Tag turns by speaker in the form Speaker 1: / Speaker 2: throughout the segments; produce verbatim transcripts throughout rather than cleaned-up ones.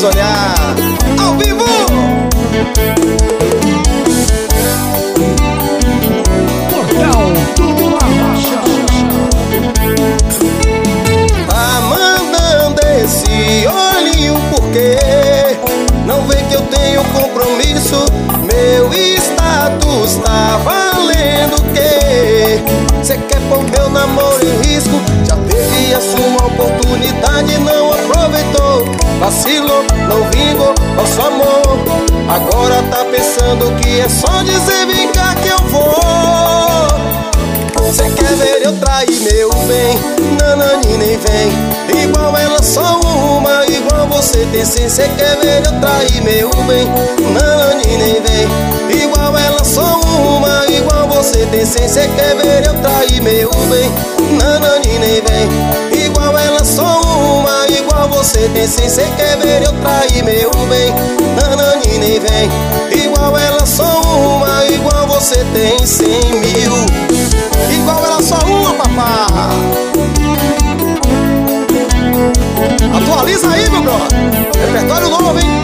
Speaker 1: olhar ao vivo.
Speaker 2: Portal do Arrocha.
Speaker 1: Tá mandando esse olhinho porque não vê que eu tenho compromisso. Meu status tá valendo o quê? Cê quer pôr meu namoro em risco? Já teve a sua oportunidade, não aproveitou. Vacilou, não vingou nosso amor. Agora tá pensando que é só dizer vem cá que eu vou. Cê quer ver eu trair meu bem? Nanani nem vem. Igual ela só uma, igual você tem sim. Cê quer ver eu trair meu bem? Nanani nem vem. Igual ela só uma, igual você tem sim. Cê quer ver eu trair meu bem? Nanani nem vem. Igual ela só uma, igual você tem sim. Cê quer ver eu trair meu bem? Nanani nem vem. Igual ela só uma, igual você tem cem mil. Igual ela só uma, papá. Atualiza aí, meu brother. Repertório novo, hein?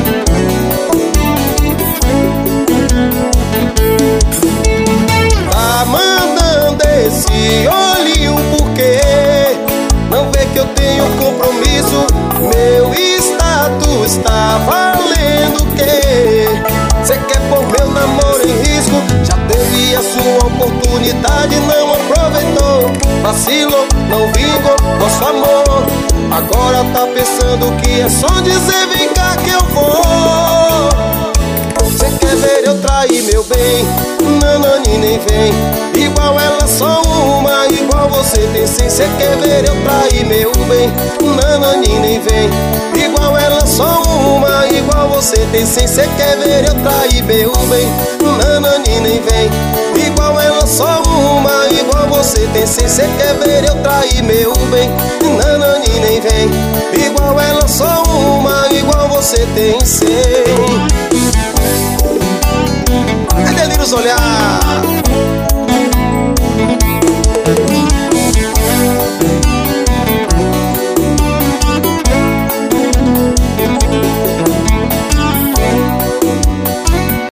Speaker 1: Tá mandando esse olhinho porque não vê que eu tenho compromisso. Meu status tá valendo o quê? Cê quer pôr meu namoro em risco? Já teve a sua oportunidade, não aproveitou. Vacilou, não vingou nosso amor. Agora tá pensando que é só dizer vem cá que eu vou. Cê quer ver eu trair meu bem? Nanani nem vem. Igual ela só uma, igual você tem sim. Cê quer ver eu trair meu bem? Nanani nem vem. Igual ela só uma, igual você tem sim. Cê quer ver eu trair meu bem? Nanani nem vem. Igual ela só uma, igual você tem sim. Cê quer ver eu trair meu bem? Nanani nem vem. Igual ela só uma, igual você tem cem. É delírio olhar.